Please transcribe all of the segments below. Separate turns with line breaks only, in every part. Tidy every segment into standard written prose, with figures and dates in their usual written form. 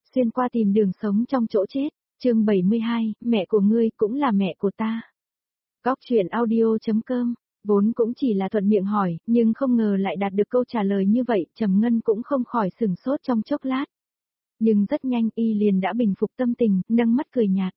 xuyên qua tìm đường sống trong chỗ chết, chương 72, mẹ của ngươi cũng là mẹ của ta. Góc truyện audio.com, vốn cũng chỉ là thuận miệng hỏi, nhưng không ngờ lại đạt được câu trả lời như vậy, Trầm Ngân cũng không khỏi sửng sốt trong chốc lát. Nhưng rất nhanh y liền đã bình phục tâm tình, nâng mắt cười nhạt.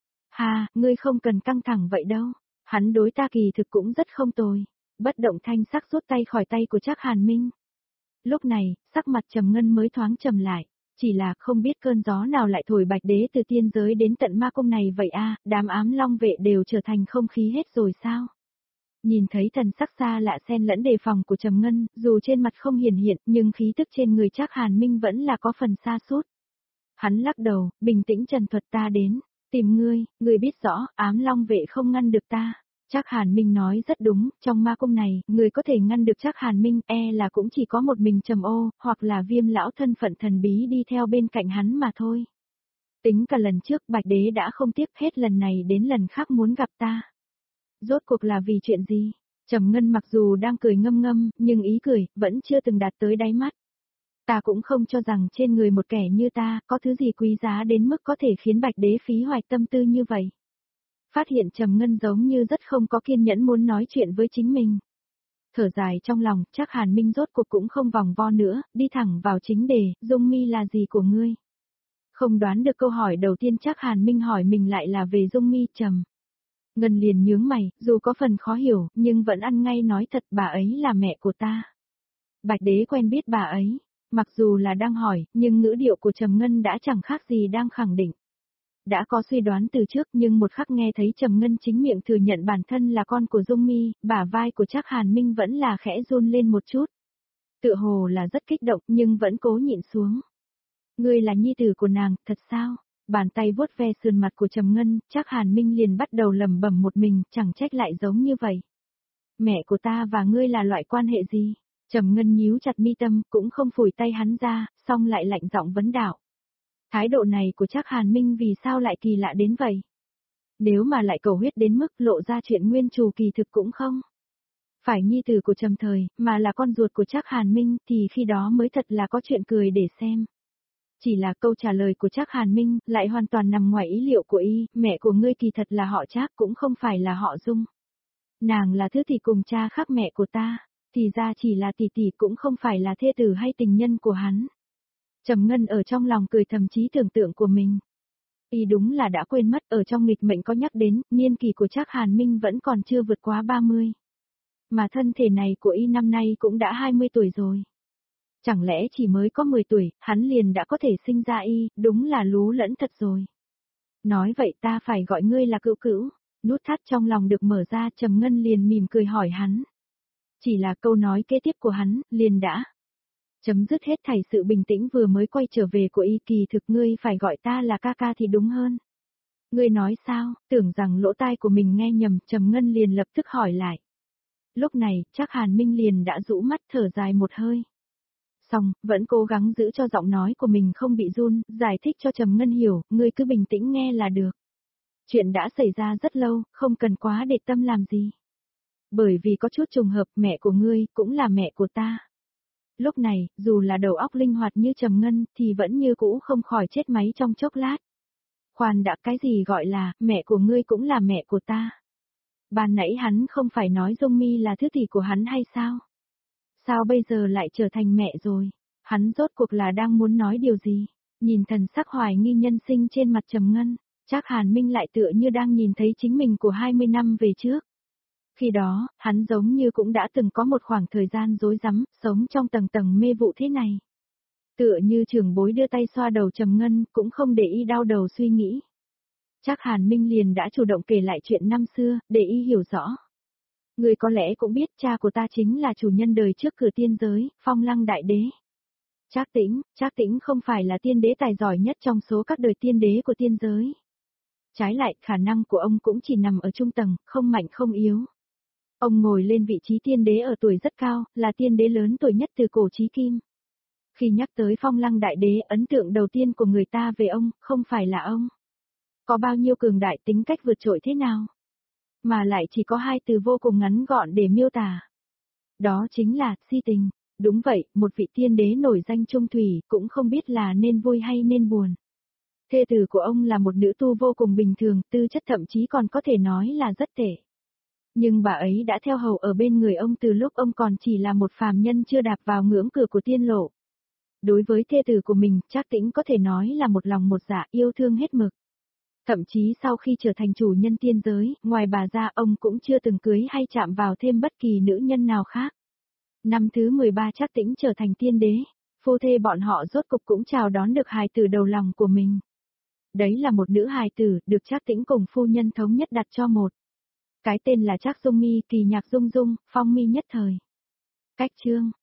Ha, ngươi không cần căng thẳng vậy đâu, hắn đối ta kỳ thực cũng rất không tồi. Bất động thanh sắc rút tay khỏi tay của Trác Hàn Minh. Lúc này, sắc mặt Trầm Ngân mới thoáng trầm lại, chỉ là không biết cơn gió nào lại thổi Bạch Đế từ tiên giới đến tận ma cung này vậy a, đám ám long vệ đều trở thành không khí hết rồi sao? Nhìn thấy thần sắc xa lạ xen lẫn đề phòng của Trầm Ngân, dù trên mặt không hiển hiện, nhưng khí tức trên người Trác Hàn Minh vẫn là có phần xa sút. Hắn lắc đầu, bình tĩnh trần thuật ta đến, tìm ngươi biết rõ, ám long vệ không ngăn được ta. Trác Hàn Minh nói rất đúng, trong ma cung này, người có thể ngăn được Trác Hàn Minh là cũng chỉ có một mình Trầm Ô, hoặc là Viêm lão thân phận thần bí đi theo bên cạnh hắn mà thôi. Tính cả lần trước Bạch Đế đã không tiếc hết lần này đến lần khác muốn gặp ta. Rốt cuộc là vì chuyện gì? Trầm Ngân mặc dù đang cười ngâm ngâm, nhưng ý cười vẫn chưa từng đạt tới đáy mắt. Ta cũng không cho rằng trên người một kẻ như ta có thứ gì quý giá đến mức có thể khiến Bạch Đế phí hoài tâm tư như vậy. Phát hiện Trầm Ngân giống như rất không có kiên nhẫn muốn nói chuyện với chính mình. Thở dài trong lòng, Trác Hàn Minh rốt cuộc cũng không vòng vo nữa, đi thẳng vào chính đề, Dung Mi là gì của ngươi? Không đoán được câu hỏi đầu tiên Trác Hàn Minh hỏi mình lại là về Dung Mi. Trầm Ngân liền nhướng mày, dù có phần khó hiểu, nhưng vẫn ăn ngay nói thật, bà ấy là mẹ của ta. Bạch Đế quen biết bà ấy, mặc dù là đang hỏi, nhưng ngữ điệu của Trầm Ngân đã chẳng khác gì đang khẳng định. Đã có suy đoán từ trước nhưng một khắc nghe thấy Trầm Ngân chính miệng thừa nhận bản thân là con của Dung Mi, bả vai của Trác Hàn Minh vẫn là khẽ run lên một chút. Tựa hồ là rất kích động nhưng vẫn cố nhịn xuống. Ngươi là nhi tử của nàng, thật sao? Bàn tay vuốt ve sườn mặt của Trầm Ngân, Trác Hàn Minh liền bắt đầu lẩm bẩm một mình, chẳng trách lại giống như vậy. Mẹ của ta và ngươi là loại quan hệ gì? Trầm Ngân nhíu chặt mi tâm, cũng không phủi tay hắn ra, xong lại lạnh giọng vấn đạo. Thái độ này của Trác Hàn Minh vì sao lại kỳ lạ đến vậy? Nếu mà lại cầu huyết đến mức lộ ra chuyện nguyên trù kỳ thực cũng không. Phải nhi tử của Trầm Thời, mà là con ruột của Trác Hàn Minh thì khi đó mới thật là có chuyện cười để xem. Chỉ là câu trả lời của Trác Hàn Minh lại hoàn toàn nằm ngoài ý liệu của y, mẹ của ngươi kỳ thật là họ Trác cũng không phải là họ Dung. Nàng là thứ tỷ cùng cha khác mẹ của ta, thì ra chỉ là tỷ tỷ cũng không phải là thê tử hay tình nhân của hắn. Trầm Ngân ở trong lòng cười thầm trí tưởng tượng của mình. Y đúng là đã quên mất ở trong nghịch mệnh có nhắc đến, niên kỳ của Trác Hàn Minh vẫn còn chưa vượt quá 30. Mà thân thể này của y năm nay cũng đã 20 tuổi rồi. Chẳng lẽ chỉ mới có 10 tuổi, hắn liền đã có thể sinh ra y, đúng là lú lẫn thật rồi. Nói vậy ta phải gọi ngươi là cữu cữu, nút thắt trong lòng được mở ra, Trầm Ngân liền mỉm cười hỏi hắn. Chỉ là câu nói kế tiếp của hắn, liền đã chấm dứt hết thảy sự bình tĩnh vừa mới quay trở về của y, kỳ thực ngươi phải gọi ta là ca ca thì đúng hơn. Ngươi nói sao, tưởng rằng lỗ tai của mình nghe nhầm, Trầm Ngân liền lập tức hỏi lại. Lúc này, Trác Hàn Minh liền đã rũ mắt thở dài một hơi. Xong, vẫn cố gắng giữ cho giọng nói của mình không bị run, giải thích cho Trầm Ngân hiểu, ngươi cứ bình tĩnh nghe là được. Chuyện đã xảy ra rất lâu, không cần quá để tâm làm gì. Bởi vì có chút trùng hợp, mẹ của ngươi cũng là mẹ của ta. Lúc này, dù là đầu óc linh hoạt như Trầm Ngân, thì vẫn như cũ không khỏi chết máy trong chốc lát. Khoan đã, cái gì gọi là, mẹ của ngươi cũng là mẹ của ta. Ban nãy hắn không phải nói Dung Mi là thứ tỷ của hắn hay sao? Sao bây giờ lại trở thành mẹ rồi? Hắn rốt cuộc là đang muốn nói điều gì? Nhìn thần sắc hoài nghi nhân sinh trên mặt Trầm Ngân, Trác Hàn Minh lại tựa như đang nhìn thấy chính mình của 20 năm về trước. Khi đó, hắn giống như cũng đã từng có một khoảng thời gian rối rắm, sống trong tầng tầng mê vụ thế này. Tựa như trưởng bối đưa tay xoa đầu Trầm Ngân, cũng không để y đau đầu suy nghĩ. Trác Hàn Minh liền đã chủ động kể lại chuyện năm xưa, để y hiểu rõ. Người có lẽ cũng biết cha của ta chính là chủ nhân đời trước cửa tiên giới, Phong Lăng Đại Đế. Trác Tĩnh không phải là tiên đế tài giỏi nhất trong số các đời tiên đế của tiên giới. Trái lại, khả năng của ông cũng chỉ nằm ở trung tầng, không mạnh không yếu. Ông ngồi lên vị trí tiên đế ở tuổi rất cao, là tiên đế lớn tuổi nhất từ cổ chí kim. Khi nhắc tới Phong Lăng Đại Đế, ấn tượng đầu tiên của người ta về ông, không phải là ông có bao nhiêu cường đại, tính cách vượt trội thế nào, mà lại chỉ có hai từ vô cùng ngắn gọn để miêu tả. Đó chính là, si tình. Đúng vậy, một vị tiên đế nổi danh trung thủy, cũng không biết là nên vui hay nên buồn. Thê tử của ông là một nữ tu vô cùng bình thường, tư chất thậm chí còn có thể nói là rất tệ. Nhưng bà ấy đã theo hầu ở bên người ông từ lúc ông còn chỉ là một phàm nhân chưa đạp vào ngưỡng cửa của tiên lộ. Đối với thê tử của mình, Trác Tĩnh có thể nói là một lòng một dạ yêu thương hết mực. Thậm chí sau khi trở thành chủ nhân tiên giới, ngoài bà ra ông cũng chưa từng cưới hay chạm vào thêm bất kỳ nữ nhân nào khác. Năm thứ 13 Trác Tĩnh trở thành tiên đế, phu thê bọn họ rốt cục cũng chào đón được hài tử đầu lòng của mình. Đấy là một nữ hài tử, được Trác Tĩnh cùng phu nhân thống nhất đặt cho một. Cái tên là Trác Dung Mi, kỳ nhạc dung dung, phong mi nhất thời. Cách chương